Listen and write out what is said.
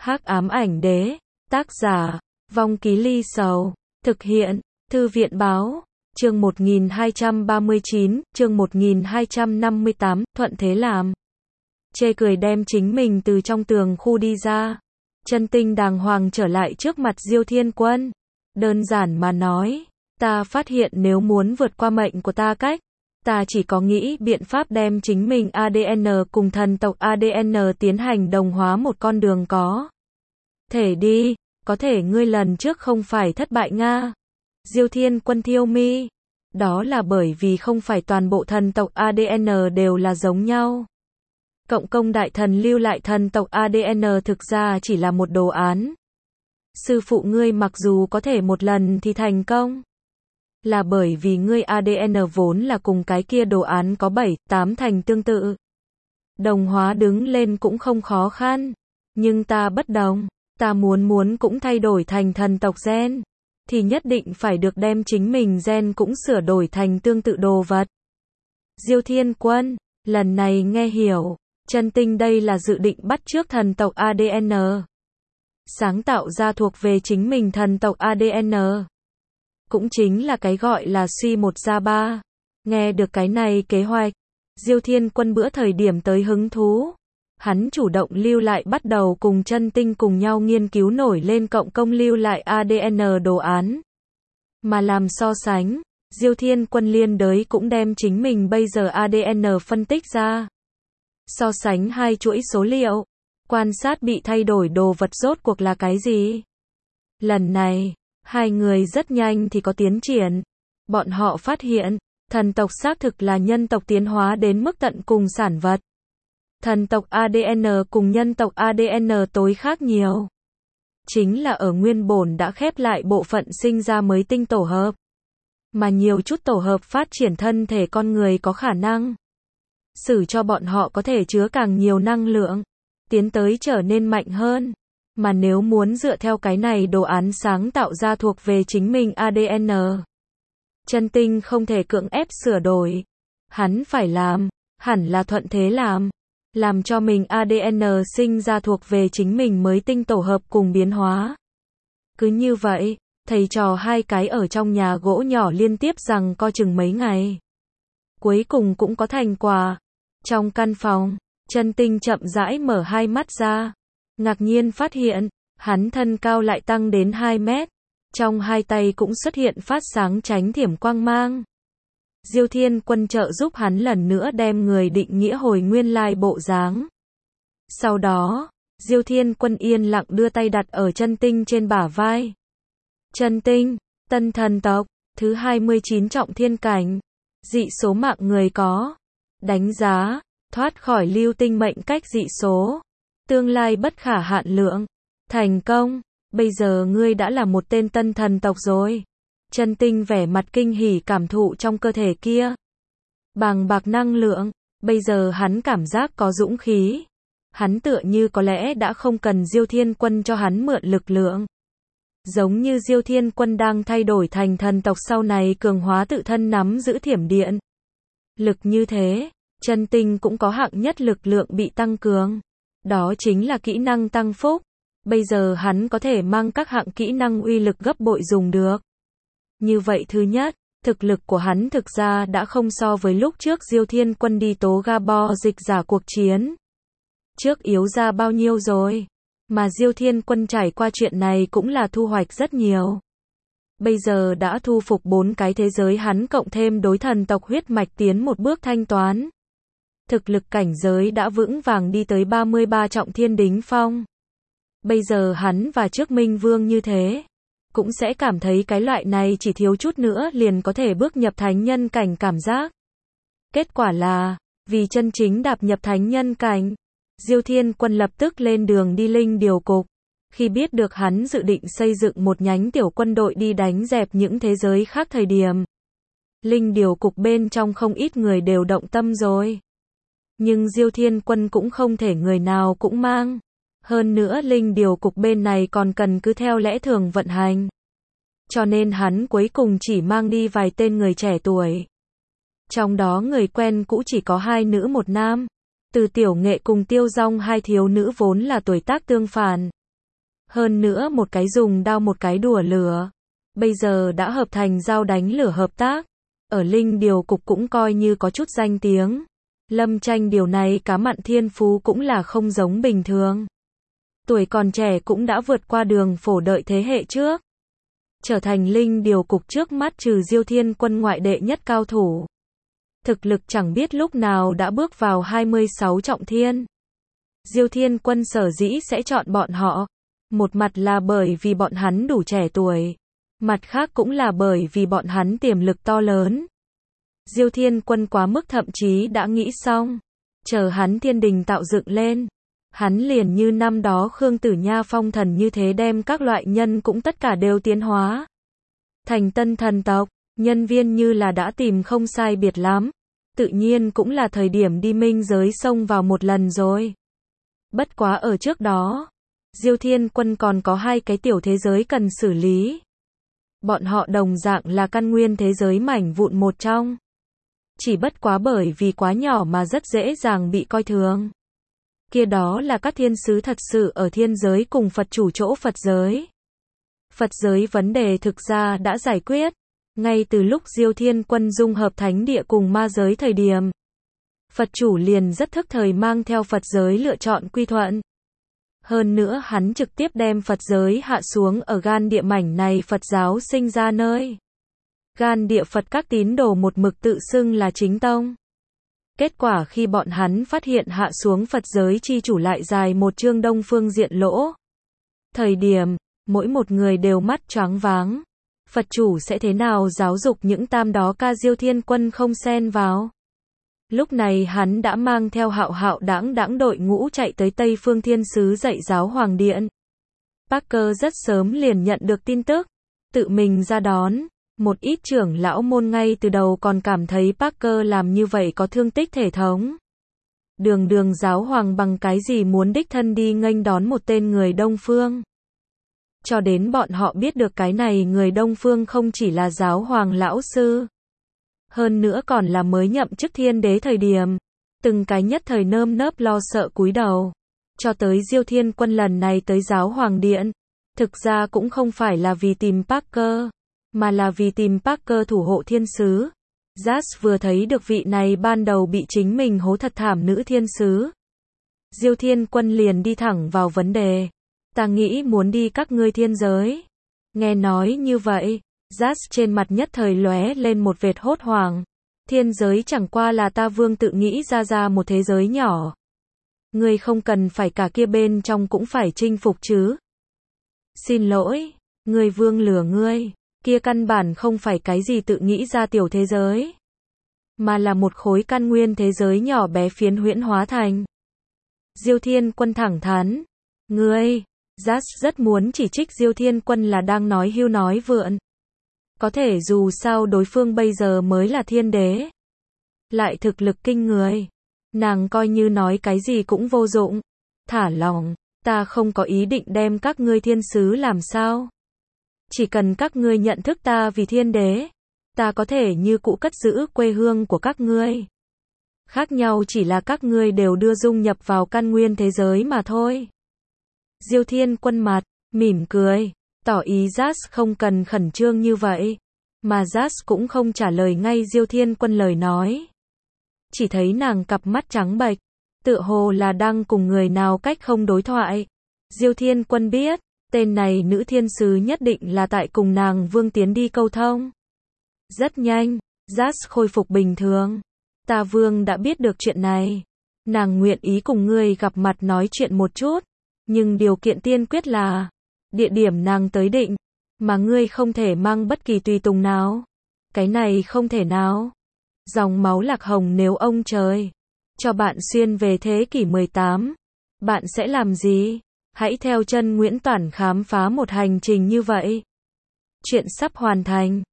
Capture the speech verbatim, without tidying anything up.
Hắc ám ảnh đế, tác giả, Vong Ký Ly Sầu, thực hiện, Thư viện báo, chương một nghìn hai trăm ba mươi chín, chương một nghìn hai trăm năm mươi tám, thuận thế làm. Chê cười đem chính mình từ trong tường khu đi ra. Chân tinh đàng hoàng trở lại trước mặt Diêu Thiên Quân. Đơn giản mà nói, ta phát hiện nếu muốn vượt qua mệnh của ta cách, ta chỉ có nghĩ biện pháp đem chính mình a đê en cùng thần tộc a đê en tiến hành đồng hóa một con đường có thể đi, có thể ngươi lần trước không phải thất bại nga. Diêu Thiên Quân thiêu mi. Đó là bởi vì không phải toàn bộ thần tộc a đê en đều là giống nhau. Cộng công đại thần lưu lại thần tộc a đê en thực ra chỉ là một đồ án. Sư phụ ngươi mặc dù có thể một lần thì thành công, là bởi vì ngươi a đê en vốn là cùng cái kia đồ án có bảy, tám thành tương tự. Đồng hóa đứng lên cũng không khó khăn. Nhưng ta bất đồng, ta muốn muốn cũng thay đổi thành thần tộc gen, thì nhất định phải được đem chính mình gen cũng sửa đổi thành tương tự đồ vật. Diêu Thiên Quân, lần này nghe hiểu, chân tinh đây là dự định bắt chước thần tộc a đê en. Sáng tạo ra thuộc về chính mình thần tộc a đê en. Cũng chính là cái gọi là suy một ra ba. Nghe được cái này kế hoạch, Diêu Thiên Quân bữa thời điểm tới hứng thú. Hắn chủ động lưu lại bắt đầu cùng chân tinh cùng nhau nghiên cứu nổi lên cộng công lưu lại a đê en đồ án. Mà làm so sánh, Diêu Thiên Quân liên đới cũng đem chính mình bây giờ a đê en phân tích ra. So sánh hai chuỗi số liệu, quan sát bị thay đổi đồ vật rốt cuộc là cái gì. Lần này, hai người rất nhanh thì có tiến triển. Bọn họ phát hiện, thần tộc xác thực là nhân tộc tiến hóa đến mức tận cùng sản vật. Thần tộc a đê en cùng nhân tộc a đê en tối khác nhiều. Chính là ở nguyên bổn đã khép lại bộ phận sinh ra mới tinh tổ hợp. Mà nhiều chút tổ hợp phát triển thân thể con người có khả năng sử cho bọn họ có thể chứa càng nhiều năng lượng, tiến tới trở nên mạnh hơn. Mà nếu muốn dựa theo cái này đồ án sáng tạo ra thuộc về chính mình a đê en, chân tinh không thể cưỡng ép sửa đổi. Hắn phải làm, hẳn là thuận thế làm. Làm cho mình a đê en sinh ra thuộc về chính mình mới tinh tổ hợp cùng biến hóa. Cứ như vậy, thầy trò hai cái ở trong nhà gỗ nhỏ liên tiếp rằng co chừng mấy ngày. Cuối cùng cũng có thành quả. Trong căn phòng, chân tinh chậm rãi mở hai mắt ra. Ngạc nhiên phát hiện, hắn thân cao lại tăng đến hai mét. Trong hai tay cũng xuất hiện phát sáng chánh thiểm quang mang. Diêu Thiên Quân trợ giúp hắn lần nữa đem người định nghĩa hồi nguyên lai bộ dáng. Sau đó, Diêu Thiên Quân yên lặng đưa tay đặt ở chân tinh trên bả vai. Chân tinh, tân thần tộc, thứ hai mươi chín trọng thiên cảnh. Dị số mạng người có. Đánh giá, thoát khỏi lưu tinh mệnh cách dị số. Tương lai bất khả hạn lượng. Thành công, bây giờ ngươi đã là một tên tân thần tộc rồi. Chân tinh vẻ mặt kinh hỉ cảm thụ trong cơ thể kia. Bàng bạc năng lượng, bây giờ hắn cảm giác có dũng khí. Hắn tựa như có lẽ đã không cần Diêu Thiên Quân cho hắn mượn lực lượng. Giống như Diêu Thiên Quân đang thay đổi thành thần tộc sau này cường hóa tự thân nắm giữ thiểm điện. Lực như thế, chân tinh cũng có hạng nhất lực lượng bị tăng cường. Đó chính là kỹ năng tăng phúc. Bây giờ hắn có thể mang các hạng kỹ năng uy lực gấp bội dùng được. Như vậy thứ nhất, thực lực của hắn thực ra đã không so với lúc trước Diêu Thiên Quân đi tố Gabo dịch giả cuộc chiến. Trước yếu ra bao nhiêu rồi. Mà Diêu Thiên Quân trải qua chuyện này cũng là thu hoạch rất nhiều. Bây giờ đã thu phục bốn cái thế giới hắn cộng thêm đối thần tộc huyết mạch tiến một bước thanh toán. Thực lực cảnh giới đã vững vàng đi tới ba mươi ba trọng thiên đính phong. Bây giờ hắn và trước Minh Vương như thế, cũng sẽ cảm thấy cái loại này chỉ thiếu chút nữa liền có thể bước nhập thánh nhân cảnh cảm giác. Kết quả là, vì chân chính đạp nhập thánh nhân cảnh, Diêu Thiên Quân lập tức lên đường đi Linh Điều Cục. Khi biết được hắn dự định xây dựng một nhánh tiểu quân đội đi đánh dẹp những thế giới khác thời điểm, Linh Điều Cục bên trong không ít người đều động tâm rồi. Nhưng Diêu Thiên Quân cũng không thể người nào cũng mang. Hơn nữa Linh Điều Cục bên này còn cần cứ theo lẽ thường vận hành. Cho nên hắn cuối cùng chỉ mang đi vài tên người trẻ tuổi. Trong đó người quen cũ chỉ có hai nữ một nam. Từ Tiểu Nghệ cùng Tiêu Dong hai thiếu nữ vốn là tuổi tác tương phản. Hơn nữa một cái dùng đao một cái đùa lửa. Bây giờ đã hợp thành dao đánh lửa hợp tác. Ở Linh Điều Cục cũng coi như có chút danh tiếng. Lâm Tranh điều này cá mặn thiên phú cũng là không giống bình thường. Tuổi còn trẻ cũng đã vượt qua Đường Phổ đợi thế hệ trước. Trở thành Linh Điều Cục trước mắt trừ Diêu Thiên Quân ngoại đệ nhất cao thủ. Thực lực chẳng biết lúc nào đã bước vào hai mươi sáu trọng thiên. Diêu Thiên Quân sở dĩ sẽ chọn bọn họ. Một mặt là bởi vì bọn hắn đủ trẻ tuổi. Mặt khác cũng là bởi vì bọn hắn tiềm lực to lớn. Diêu Thiên Quân quá mức thậm chí đã nghĩ xong. Chờ hắn thiên đình tạo dựng lên. Hắn liền như năm đó Khương Tử Nha phong thần như thế đem các loại nhân cũng tất cả đều tiến hóa. Thành tân thần tộc, nhân viên như là đã tìm không sai biệt lắm. Tự nhiên cũng là thời điểm đi minh giới xông vào một lần rồi. Bất quá ở trước đó, Diêu Thiên Quân còn có hai cái tiểu thế giới cần xử lý. Bọn họ đồng dạng là căn nguyên thế giới mảnh vụn một trong. Chỉ bất quá bởi vì quá nhỏ mà rất dễ dàng bị coi thường. Kia đó là các thiên sứ thật sự ở thiên giới cùng Phật chủ chỗ Phật giới. Phật giới vấn đề thực ra đã giải quyết. Ngay từ lúc Diêu Thiên Quân dung hợp thánh địa cùng ma giới thời điểm. Phật chủ liền rất thức thời mang theo Phật giới lựa chọn quy thuận. Hơn nữa hắn trực tiếp đem Phật giới hạ xuống ở gan địa mảnh này Phật giáo sinh ra nơi. Gan địa Phật các tín đồ một mực tự xưng là chính tông. Kết quả khi bọn hắn phát hiện hạ xuống Phật giới chi chủ lại dài một chương đông phương diện lỗ. Thời điểm, mỗi một người đều mắt choáng váng. Phật chủ sẽ thế nào giáo dục những tam đó ca Diêu Thiên Quân không xen vào. Lúc này hắn đã mang theo hạo hạo đãng đãng đội ngũ chạy tới Tây Phương Thiên Sứ dạy giáo Hoàng Điện. Parker rất sớm liền nhận được tin tức. Tự mình ra đón. Một ít trưởng lão môn ngay từ đầu còn cảm thấy Parker làm như vậy có thương tích thể thống. Đường đường giáo hoàng bằng cái gì muốn đích thân đi nghênh đón một tên người Đông Phương. Cho đến bọn họ biết được cái này người Đông Phương không chỉ là giáo hoàng lão sư. Hơn nữa còn là mới nhậm chức thiên đế thời điểm. Từng cái nhất thời nơm nớp lo sợ cúi đầu. Cho tới Diêu Thiên Quân lần này tới giáo hoàng điện. Thực ra cũng không phải là vì tìm Parker. Mà là vì tìm Parker thủ hộ thiên sứ. Jas vừa thấy được vị này ban đầu bị chính mình hố thật thảm nữ thiên sứ. Diêu Thiên Quân liền đi thẳng vào vấn đề. Ta nghĩ muốn đi các ngươi thiên giới. Nghe nói như vậy, Jas trên mặt nhất thời lóe lên một vệt hốt hoảng. Thiên giới chẳng qua là ta vương tự nghĩ ra ra một thế giới nhỏ. Ngươi không cần phải cả kia bên trong cũng phải chinh phục chứ. Xin lỗi, ngươi vương lừa ngươi. Kia căn bản không phải cái gì tự nghĩ ra tiểu thế giới. Mà là một khối căn nguyên thế giới nhỏ bé phiến huyễn hóa thành. Diêu Thiên Quân thẳng thắn. Ngươi, Jas rất muốn chỉ trích Diêu Thiên Quân là đang nói hưu nói vượn. Có thể dù sao đối phương bây giờ mới là thiên đế. Lại thực lực kinh người. Nàng coi như nói cái gì cũng vô dụng. Thả lòng, ta không có ý định đem các ngươi thiên sứ làm sao. Chỉ cần các ngươi nhận thức ta vì thiên đế, ta có thể như cũ cất giữ quê hương của các ngươi. Khác nhau chỉ là các ngươi đều đưa dung nhập vào căn nguyên thế giới mà thôi. Diêu Thiên Quân mặt, mỉm cười, tỏ ý Jas không cần khẩn trương như vậy. Mà Jas cũng không trả lời ngay Diêu Thiên Quân lời nói. Chỉ thấy nàng cặp mắt trắng bệch, tựa hồ là đang cùng người nào cách không đối thoại. Diêu Thiên Quân biết. Tên này nữ thiên sứ nhất định là tại cùng nàng vương tiến đi câu thông. Rất nhanh, Jas khôi phục bình thường. Ta vương đã biết được chuyện này. Nàng nguyện ý cùng ngươi gặp mặt nói chuyện một chút. Nhưng điều kiện tiên quyết là địa điểm nàng tới định. Mà ngươi không thể mang bất kỳ tùy tùng nào. Cái này không thể nào. Dòng máu Lạc Hồng nếu ông trời cho bạn xuyên về thế kỷ mười tám. Bạn sẽ làm gì? Hãy theo chân Nguyễn Toản khám phá một hành trình như vậy. Chuyện sắp hoàn thành.